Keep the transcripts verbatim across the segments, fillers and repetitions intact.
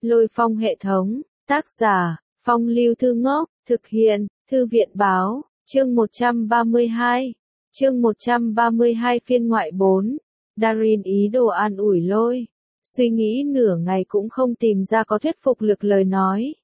Lôi Phong hệ thống, tác giả, Phong Lưu Thư Ngốc, thực hiện, Thư viện báo, chương một trăm ba mươi hai, chương một trăm ba mươi hai phiên ngoại bốn, Darin ý đồ an ủi Lôi, suy nghĩ nửa ngày cũng không tìm ra có thuyết phục lực lời nói.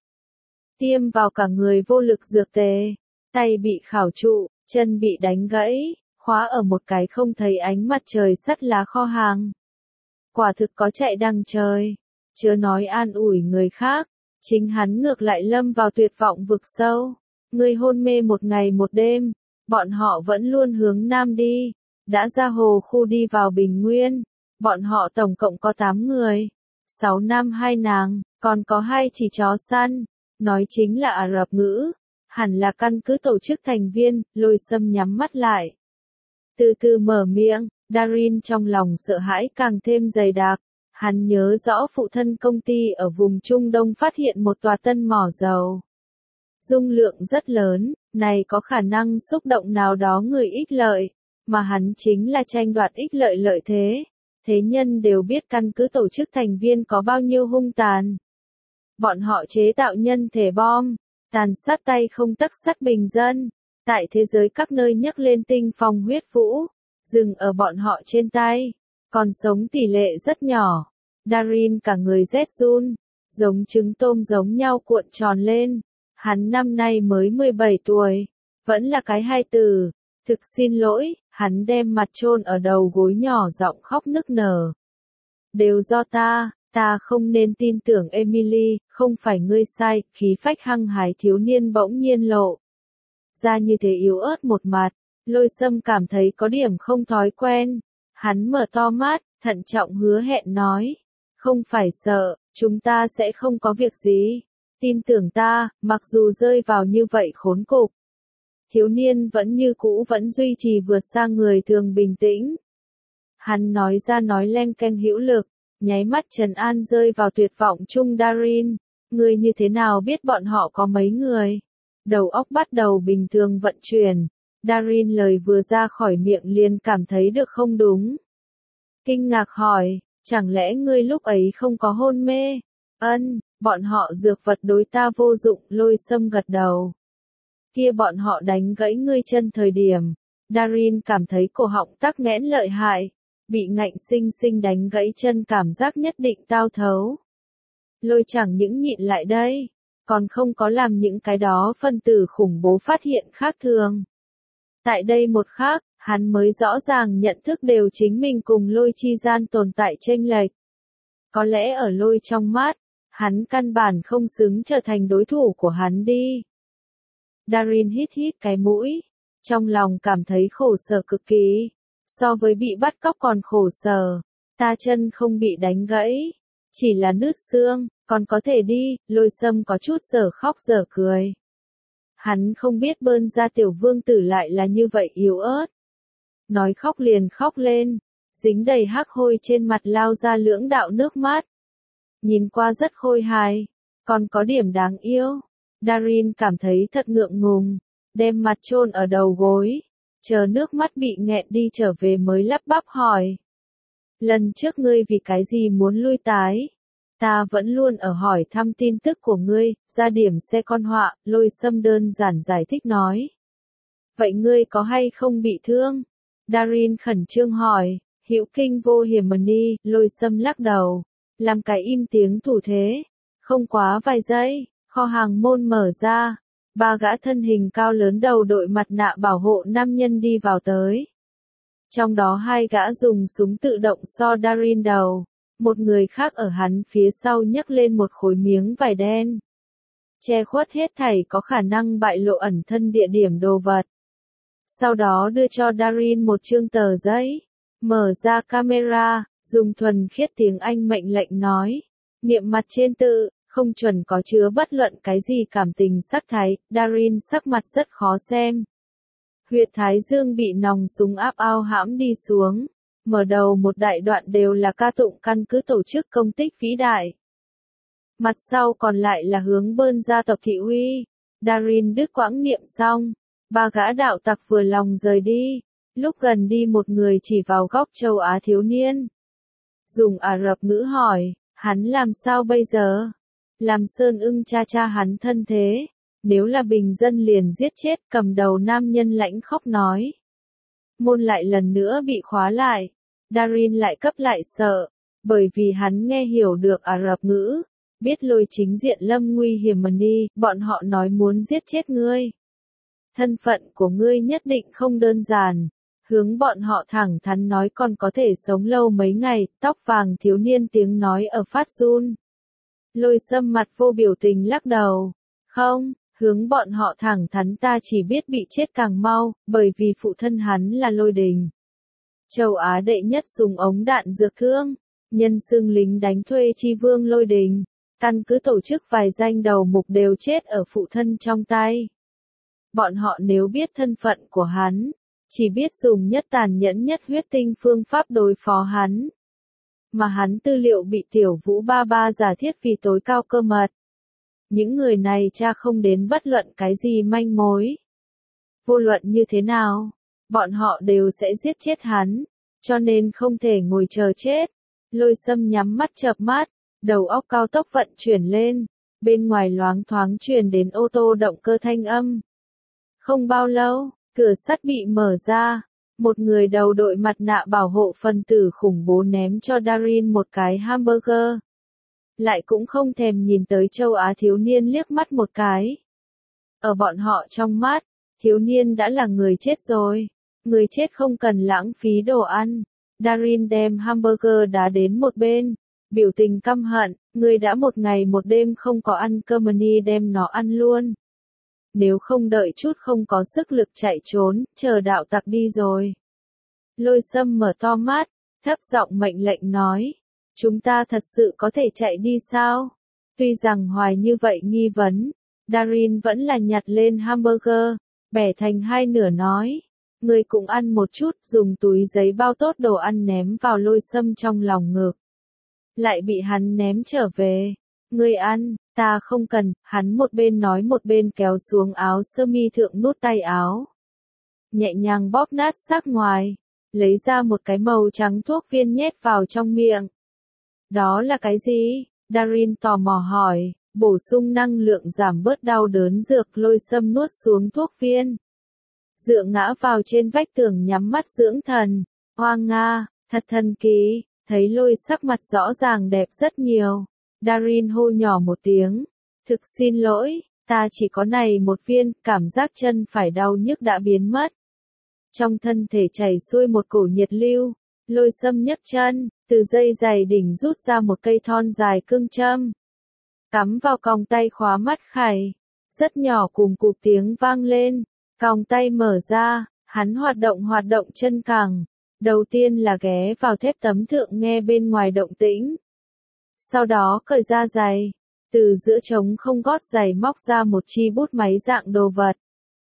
Tiêm vào cả người vô lực dược tề, tay bị khảo trụ, chân bị đánh gãy, khóa ở một cái không thấy ánh mặt trời sắt lá kho hàng. Quả thực có chạy đằng trời, chớ nói an ủi người khác, chính hắn ngược lại lâm vào tuyệt vọng vực sâu. Người hôn mê một ngày một đêm, bọn họ vẫn luôn hướng nam đi, đã ra hồ khu đi vào Bình Nguyên, bọn họ tổng cộng có tám người, sáu nam hai nàng, còn có hai chỉ chó săn, nói chính là Ả Rập ngữ, hẳn là căn cứ tổ chức thành viên. Lôi Sâm nhắm mắt lại, từ từ mở miệng. Darin trong lòng sợ hãi càng thêm dày đặc, hắn nhớ rõ phụ thân công ty ở vùng Trung Đông phát hiện một tòa tân mỏ dầu. Dung lượng rất lớn, này có khả năng xúc động nào đó người ích lợi, mà hắn chính là tranh đoạt ích lợi lợi thế. Thế nhân đều biết căn cứ tổ chức thành viên có bao nhiêu hung tàn. Bọn họ chế tạo nhân thể bom, tàn sát tay không tấc sắt bình dân, tại thế giới các nơi nhấc lên tinh phong huyết vũ. Dừng ở bọn họ trên tay, còn sống tỷ lệ rất nhỏ. Darin cả người rét run, giống trứng tôm giống nhau cuộn tròn lên. Hắn năm nay mới mười bảy tuổi, vẫn là cái hai từ. Thực xin lỗi, hắn đem mặt chôn ở đầu gối nhỏ giọng khóc nức nở. Đều do ta, ta không nên tin tưởng Emily, không phải ngươi sai. Khí phách hăng hái thiếu niên bỗng nhiên lộ ra như thế yếu ớt một mặt. Lôi Sâm cảm thấy có điểm không thói quen. Hắn mở to mắt, thận trọng hứa hẹn nói. Không phải sợ, chúng ta sẽ không có việc gì. Tin tưởng ta, mặc dù rơi vào như vậy khốn cục. Thiếu niên vẫn như cũ vẫn duy trì vượt xa người thường bình tĩnh. Hắn nói ra nói len keng hữu lực, nháy mắt trấn an rơi vào tuyệt vọng chung Darin. Người như thế nào biết bọn họ có mấy người? Đầu óc bắt đầu bình thường vận chuyển. Darin lời vừa ra khỏi miệng liền cảm thấy được không đúng. Kinh ngạc hỏi, chẳng lẽ ngươi lúc ấy không có hôn mê? Ân, bọn họ dược vật đối ta vô dụng. Lôi Sâm gật đầu. Kia bọn họ đánh gãy ngươi chân thời điểm. Darin cảm thấy cổ họng tắc nghẽn lợi hại. Bị ngạnh sinh sinh đánh gãy chân cảm giác nhất định tao thấu. Lôi chẳng những nhịn lại đây, còn không có làm những cái đó phân tử khủng bố phát hiện khác thường. Tại đây một khắc, hắn mới rõ ràng nhận thức đều chính mình cùng Lôi chi gian tồn tại chênh lệch. Có lẽ ở Lôi trong mắt, hắn căn bản không xứng trở thành đối thủ của hắn đi. Darin hít hít cái mũi, trong lòng cảm thấy khổ sở cực kỳ. So với bị bắt cóc còn khổ sở, ta chân không bị đánh gãy, chỉ là nứt xương, còn có thể đi. Lôi Sâm có chút dở khóc dở cười. Hắn không biết bơn ra tiểu vương tử lại là như vậy yếu ớt. Nói khóc liền khóc lên, dính đầy hắc hôi trên mặt lao ra lưỡng đạo nước mắt. Nhìn qua rất khôi hài, còn có điểm đáng yêu. Darin cảm thấy thật ngượng ngùng, đem mặt chôn ở đầu gối, chờ nước mắt bị nghẹn đi trở về mới lắp bắp hỏi. Lần trước ngươi vì cái gì muốn lui tái? Ta vẫn luôn ở hỏi thăm tin tức của ngươi, ra điểm xe con họa. Lôi Sâm đơn giản giải thích nói. Vậy ngươi có hay không bị thương? Darin khẩn trương hỏi. Hữu kinh vô hiểm ni. Lôi Sâm lắc đầu, làm cái im tiếng thủ thế. Không quá vài giây, kho hàng môn mở ra, ba gã thân hình cao lớn đầu đội mặt nạ bảo hộ nam nhân đi vào tới. Trong đó hai gã dùng súng tự động so Darin đầu. Một người khác ở hắn phía sau nhấc lên một khối miếng vải đen, che khuất hết thảy có khả năng bại lộ ẩn thân địa điểm đồ vật. Sau đó đưa cho Darin một chương tờ giấy, mở ra camera, dùng thuần khiết tiếng Anh mệnh lệnh nói, niệm mặt trên tự, không chuẩn có chứa bất luận cái gì cảm tình sắc thái. Darin sắc mặt rất khó xem. Huyệt thái dương bị nòng súng áp ao hãm đi xuống. Mở đầu một đại đoạn đều là ca tụng căn cứ tổ chức công tích vĩ đại. Mặt sau còn lại là hướng bơn gia tộc thị uy. Darin đứt quãng niệm xong, ba gã đạo tặc vừa lòng rời đi. Lúc gần đi một người chỉ vào góc châu Á thiếu niên. Dùng Ả Rập ngữ hỏi, hắn làm sao bây giờ? Làm Sơn Ưng cha cha hắn thân thế, nếu là bình dân liền giết chết, cầm đầu nam nhân lãnh khóc nói. Môn lại lần nữa bị khóa lại, Darin lại cấp lại sợ, bởi vì hắn nghe hiểu được Ả Rập ngữ, biết lôi chính diện lâm nguy hiểm mà đi, bọn họ nói muốn giết chết ngươi. Thân phận của ngươi nhất định không đơn giản, hướng bọn họ thẳng thắn nói còn có thể sống lâu mấy ngày, tóc vàng thiếu niên tiếng nói ở phát run. Lôi Sâm mặt vô biểu tình lắc đầu, không, hướng bọn họ thẳng thắn ta chỉ biết bị chết càng mau, bởi vì phụ thân hắn là Lôi Đình. Châu Á đệ nhất dùng ống đạn dược thương, nhân xưng lính đánh thuê chi vương Lôi Đình, căn cứ tổ chức vài danh đầu mục đều chết ở phụ thân trong tay. Bọn họ nếu biết thân phận của hắn, chỉ biết dùng nhất tàn nhẫn nhất huyết tinh phương pháp đối phó hắn. Mà hắn tư liệu bị tiểu vũ ba ba giả thiết vì tối cao cơ mật. Những người này tra không đến bất luận cái gì manh mối. Vô luận như thế nào, bọn họ đều sẽ giết chết hắn, cho nên không thể ngồi chờ chết. Lôi Sâm nhắm mắt chợp mắt, đầu óc cao tốc vận chuyển lên, bên ngoài loáng thoáng truyền đến ô tô động cơ thanh âm. Không bao lâu, cửa sắt bị mở ra, một người đầu đội mặt nạ bảo hộ phần tử khủng bố ném cho Darin một cái hamburger. Lại cũng không thèm nhìn tới châu Á thiếu niên liếc mắt một cái. Ở bọn họ trong mắt, thiếu niên đã là người chết rồi. Người chết không cần lãng phí đồ ăn. Darin đem hamburger đá đến một bên, biểu tình căm hận, người đã một ngày một đêm không có ăn cơm ni đem nó ăn luôn. Nếu không đợi chút không có sức lực chạy trốn, chờ đạo tặc đi rồi. Lôi Sâm mở to mắt, thấp giọng mệnh lệnh nói. Chúng ta thật sự có thể chạy đi sao? Tuy rằng hoài như vậy nghi vấn, Darin vẫn là nhặt lên hamburger, bẻ thành hai nửa nói. Người cũng ăn một chút, dùng túi giấy bao tốt đồ ăn ném vào Lôi Sâm trong lòng ngực. Lại bị hắn ném trở về. Người ăn, ta không cần, hắn một bên nói một bên kéo xuống áo sơ mi thượng nút tay áo. Nhẹ nhàng bóp nát xác ngoài, lấy ra một cái màu trắng thuốc viên nhét vào trong miệng. Đó là cái gì? Darin tò mò hỏi, bổ sung năng lượng giảm bớt đau đớn dược. Lôi Sâm nuốt xuống thuốc viên. Dựa ngã vào trên vách tường nhắm mắt dưỡng thần. Hoa Nga, thật thần kỳ, thấy Lôi sắc mặt rõ ràng đẹp rất nhiều. Darin hô nhỏ một tiếng, thực xin lỗi, ta chỉ có này một viên, cảm giác chân phải đau nhức đã biến mất. Trong thân thể chảy xuôi một cổ nhiệt lưu, Lôi Sâm nhấc chân, từ dây giày đỉnh rút ra một cây thon dài cương châm. Cắm vào còng tay khóa mắt khải, rất nhỏ cùng cụp tiếng vang lên, còng tay mở ra, hắn hoạt động hoạt động chân cẳng. Đầu tiên là ghé vào thép tấm thượng nghe bên ngoài động tĩnh. Sau đó cởi ra giày, từ giữa trống không gót giày móc ra một chi bút máy dạng đồ vật.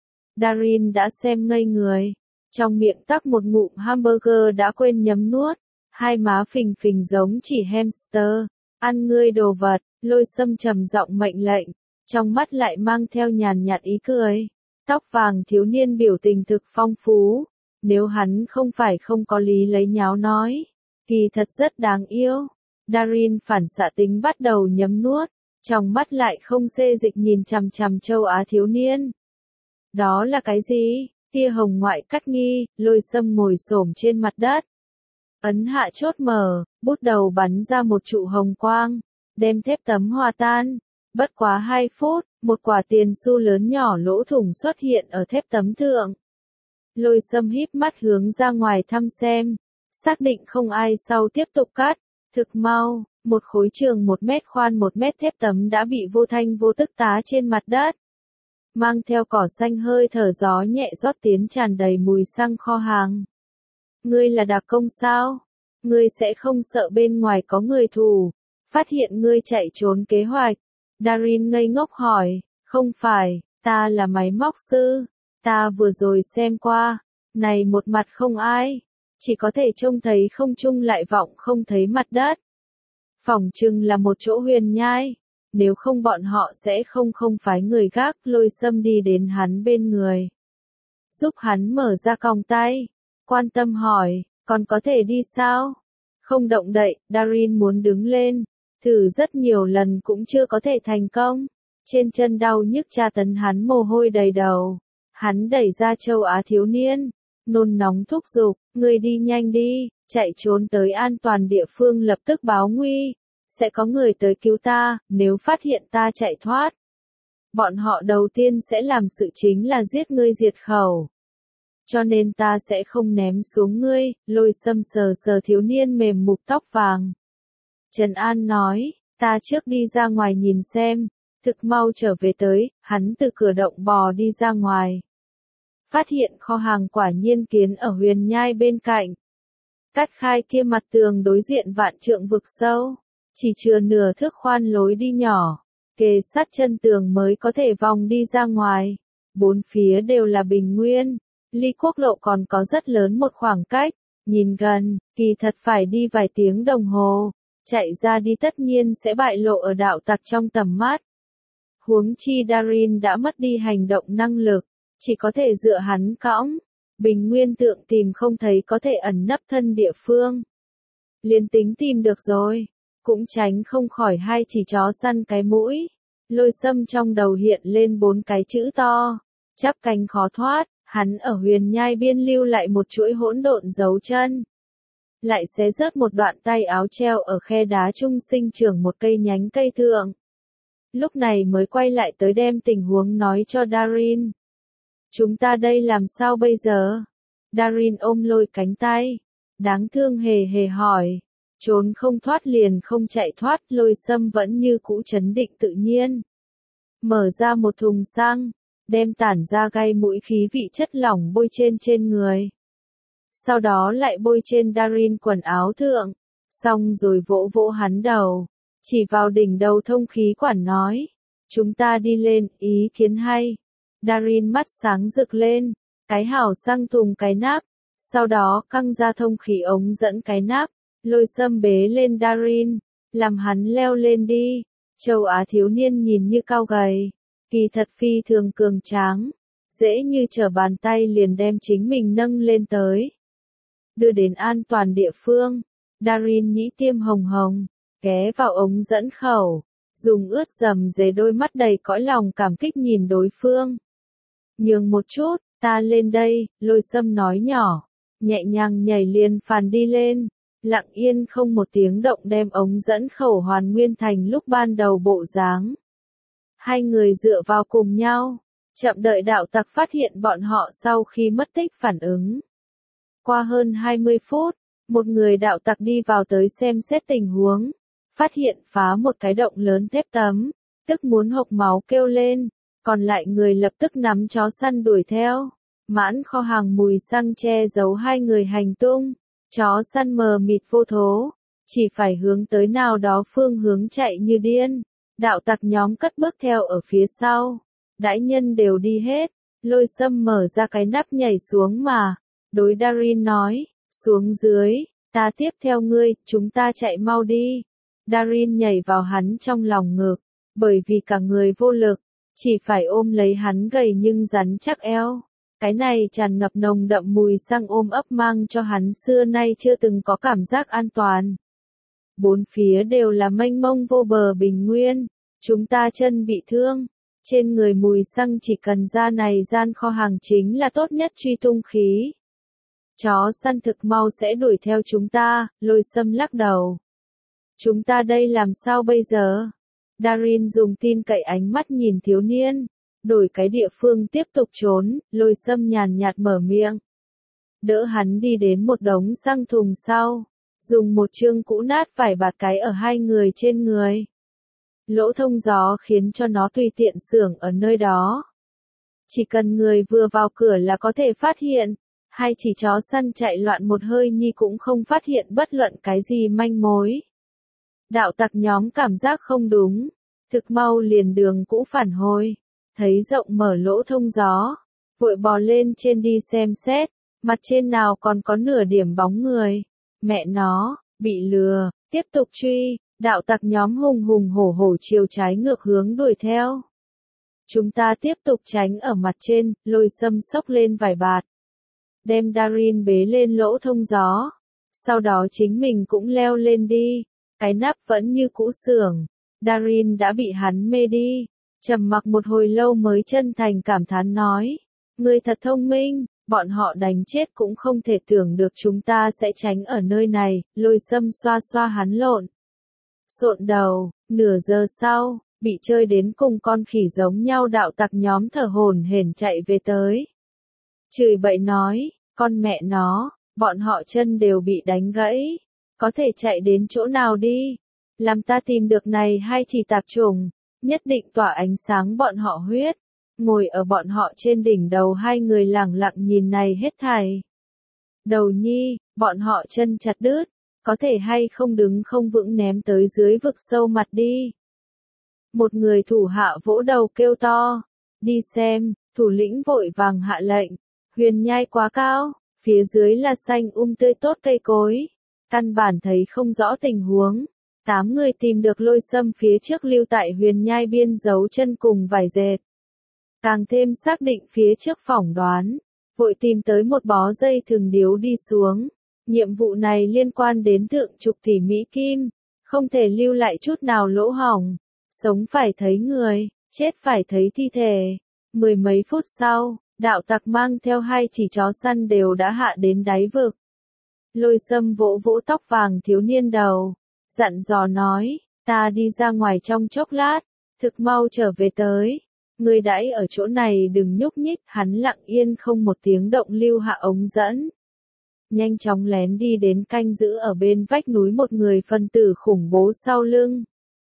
Darin đã xem ngây người, trong miệng tắc một ngụm hamburger đã quên nhấm nuốt, hai má phình phình giống chỉ hamster, ăn ngươi đồ vật. Lôi Sâm trầm giọng mệnh lệnh, trong mắt lại mang theo nhàn nhạt ý cười. Tóc vàng thiếu niên biểu tình thực phong phú, nếu hắn không phải không có lý lấy nháo nói, kỳ thật rất đáng yêu. Darin phản xạ tính bắt đầu nhấm nuốt, trong mắt lại không xê dịch nhìn chằm chằm châu Á thiếu niên. Đó là cái gì? Tia hồng ngoại cắt nghi. Lôi Sâm ngồi xổm trên mặt đất. Ấn hạ chốt mở, bút đầu bắn ra một trụ hồng quang, đem thép tấm hòa tan. Bất quá hai phút, một quả tiền xu lớn nhỏ lỗ thủng xuất hiện ở thép tấm thượng. Lôi Sâm híp mắt hướng ra ngoài thăm xem, xác định không ai sau tiếp tục cắt. Thực mau, một khối trường một mét khoan một mét thép tấm đã bị vô thanh vô tức tá trên mặt đất. Mang theo cỏ xanh hơi thở gió nhẹ rót tiến tràn đầy mùi xăng kho hàng. Ngươi là đặc công sao? Ngươi sẽ không sợ bên ngoài có người thù, phát hiện ngươi chạy trốn kế hoạch. Darin ngây ngốc hỏi, không phải, ta là máy móc sư, ta vừa rồi xem qua, này một mặt không ai. Chỉ có thể trông thấy không trung lại vọng không thấy mặt đất. Phỏng chừng là một chỗ huyền nhai, nếu không bọn họ sẽ không không phái người gác. Lôi Sâm đi đến hắn bên người, giúp hắn mở ra còng tay, quan tâm hỏi, còn có thể đi sao? Không động đậy. Darin muốn đứng lên, Thử rất nhiều lần cũng chưa có thể thành công. Trên chân đau nhức tra tấn hắn mồ hôi đầy đầu. Hắn đẩy ra châu Á thiếu niên. Nôn nóng thúc giục, ngươi đi nhanh đi, chạy trốn tới an toàn địa phương lập tức báo nguy. Sẽ có người tới cứu ta, nếu phát hiện ta chạy thoát. Bọn họ đầu tiên sẽ làm sự chính là giết ngươi diệt khẩu. Cho nên ta sẽ không ném xuống ngươi, Lôi Sâm sờ sờ thiếu niên mềm mục tóc vàng. Trần An nói, ta trước đi ra ngoài nhìn xem, thực mau trở về tới, hắn từ cửa động bò đi ra ngoài. Phát hiện kho hàng quả nhiên kiến ở huyền nhai bên cạnh. Cắt khai kia mặt tường đối diện vạn trượng vực sâu, chỉ chừa nửa thước khoan lối đi nhỏ, kề sát chân tường mới có thể vòng đi ra ngoài. Bốn phía đều là bình nguyên, ly quốc lộ còn có rất lớn một khoảng cách, nhìn gần, kỳ thật phải đi vài tiếng đồng hồ, chạy ra đi tất nhiên sẽ bại lộ ở đạo tặc trong tầm mắt. Huống chi Darin đã mất đi hành động năng lực, chỉ có thể dựa hắn cõng. Bình nguyên tượng tìm không thấy có thể ẩn nấp thân địa phương. Liên tính tìm được rồi, cũng tránh không khỏi hai chỉ chó săn cái mũi. Lôi Sâm trong đầu hiện lên bốn cái chữ to, chắp cánh khó thoát, hắn ở huyền nhai biên lưu lại một chuỗi hỗn độn dấu chân. Lại xé rớt một đoạn tay áo treo ở khe đá trung sinh trưởng một cây nhánh cây thượng. Lúc này mới quay lại tới đem tình huống nói cho Darin. Chúng ta đây làm sao bây giờ? Darin ôm Lôi cánh tay, đáng thương hề hề hỏi. Trốn không thoát liền không chạy thoát, Lôi Sâm vẫn như cũ trấn định tự nhiên. Mở ra một thùng xăng, đem tản ra gai mũi khí vị chất lỏng bôi trên trên người. Sau đó lại bôi trên Darin quần áo thượng, xong rồi vỗ vỗ hắn đầu, chỉ vào đỉnh đầu thông khí quản nói. Chúng ta đi lên, ý kiến hay. Darin mắt sáng rực lên, cái hảo xăng thùng cái nắp, sau đó căng ra thông khí ống dẫn cái nắp. Lôi Sâm bế lên Darin, làm hắn leo lên đi. Châu Á thiếu niên nhìn như cao gầy, kỳ thật phi thường cường tráng, dễ như trở bàn tay liền đem chính mình nâng lên tới. Đưa đến an toàn địa phương, Darin nhĩ tiêm hồng hồng, ghé vào ống dẫn khẩu, dùng ướt dầm dề đôi mắt đầy cõi lòng cảm kích nhìn đối phương. Nhường một chút, ta lên đây, Lôi Sâm nói nhỏ, nhẹ nhàng nhảy liền phàn đi lên. Lặng yên không một tiếng động đem ống dẫn khẩu hoàn nguyên thành lúc ban đầu bộ dáng. Hai người dựa vào cùng nhau, chậm đợi đạo tặc phát hiện bọn họ sau khi mất tích phản ứng. Qua hơn hai mươi phút, một người đạo tặc đi vào tới xem xét tình huống, phát hiện phá một cái động lớn thép tấm, tức muốn hộc máu kêu lên, còn lại người lập tức nắm chó săn đuổi theo. Mãn kho hàng mùi xăng che giấu hai người hành tung. Chó săn mờ mịt vô thố, chỉ phải hướng tới nào đó phương hướng chạy như điên. Đạo tặc nhóm cất bước theo ở phía sau. Đãi nhân đều đi hết, Lôi Sâm mở ra cái nắp nhảy xuống mà. Đối Darin nói, xuống dưới, ta tiếp theo ngươi, chúng ta chạy mau đi. Darin nhảy vào hắn trong lòng ngực, bởi vì cả người vô lực, chỉ phải ôm lấy hắn gầy nhưng rắn chắc eo. Cái này tràn ngập nồng đậm mùi xăng ôm ấp mang cho hắn xưa nay chưa từng có cảm giác an toàn. Bốn phía đều là mênh mông vô bờ bình nguyên, chúng ta chân bị thương, trên người mùi xăng chỉ cần ra này gian kho hàng chính là tốt nhất truy tung khí. Chó săn thực mau sẽ đuổi theo chúng ta, Lôi Sâm lắc đầu. Chúng ta đây làm sao bây giờ? Darin dùng tin cậy ánh mắt nhìn thiếu niên. Đổi cái địa phương tiếp tục trốn, Lôi Sâm nhàn nhạt mở miệng. Đỡ hắn đi đến một đống xăng thùng sau, dùng một chương cũ nát vải bạt cái ở hai người trên người. Lỗ thông gió khiến cho nó tùy tiện xưởng ở nơi đó. Chỉ cần người vừa vào cửa là có thể phát hiện, hai chỉ chó săn chạy loạn một hơi nhi cũng không phát hiện bất luận cái gì manh mối. Đạo tặc nhóm cảm giác không đúng, thực mau liền đường cũ phản hồi. Thấy rộng mở lỗ thông gió, vội bò lên trên đi xem xét, mặt trên nào còn có nửa điểm bóng người. Mẹ nó, bị lừa, tiếp tục truy, đạo tặc nhóm hùng hùng hổ hổ chiều trái ngược hướng đuổi theo. Chúng ta tiếp tục tránh ở mặt trên, Lôi Sâm xốc lên vải bạt. Đem Darin bế lên lỗ thông gió, sau đó chính mình cũng leo lên đi. Cái nắp vẫn như cũ xưởng. Darin đã bị hắn mê đi. Trầm mặc một hồi lâu mới chân thành cảm thán nói. Ngươi thật thông minh, bọn họ đánh chết cũng không thể tưởng được chúng ta sẽ tránh ở nơi này. Lôi Sâm xoa xoa hắn lộn. Xộn đầu, nửa giờ sau, bị chơi đến cùng con khỉ giống nhau đạo tặc nhóm thở hổn hển chạy về tới. Chửi bậy nói, con mẹ nó, bọn họ chân đều bị đánh gãy. Có thể chạy đến chỗ nào đi? Làm ta tìm được này hai chỉ tạp chủng, nhất định tỏa ánh sáng bọn họ huyết. Ngồi ở bọn họ trên đỉnh đầu hai người lẳng lặng nhìn này hết thảy. Đầu nhi, bọn họ chân chặt đứt, có thể hay không đứng không vững ném tới dưới vực sâu mặt đi. Một người thủ hạ vỗ đầu kêu to, đi xem, thủ lĩnh vội vàng hạ lệnh, huyền nhai quá cao, phía dưới là xanh um tươi tốt cây cối, căn bản thấy không rõ tình huống. Tám người tìm được Lôi Sâm phía trước lưu tại huyền nhai biên giấu chân cùng vải dệt. Càng thêm xác định phía trước phỏng đoán, vội tìm tới một bó dây thừng điếu đi xuống. Nhiệm vụ này liên quan đến thượng trục tỷ Mỹ Kim, không thể lưu lại chút nào lỗ hổng. Sống phải thấy người, chết phải thấy thi thể. Mười mấy phút sau, đạo tặc mang theo hai chỉ chó săn đều đã hạ đến đáy vực. Lôi Sâm vỗ vỗ tóc vàng thiếu niên đầu, dặn dò nói, ta đi ra ngoài trong chốc lát, thực mau trở về tới. Ngươi đãi ở chỗ này đừng nhúc nhích, hắn lặng yên không một tiếng động lưu hạ ống dẫn. Nhanh chóng lén đi đến canh giữ ở bên vách núi một người phân tử khủng bố sau lưng.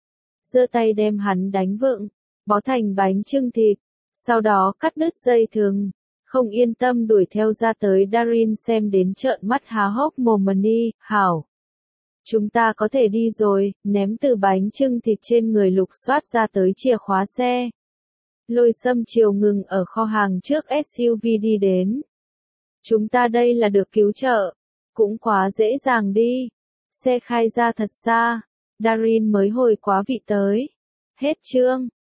Giơ tay đem hắn đánh vựng, bó thành bánh chưng thịt, sau đó cắt đứt dây thừng, không yên tâm đuổi theo ra tới Darin xem đến trợn mắt há hốc mồm đi, hảo. Chúng ta có thể đi rồi, ném từ bánh chưng thịt trên người lục soát ra tới chìa khóa xe. Lôi Sâm chiều ngừng ở kho hàng trước ét u vê đi đến. Chúng ta đây là được cứu trợ, cũng quá dễ dàng đi. Xe khai ra thật xa, Darin mới hồi quá vị tới. Hết chương.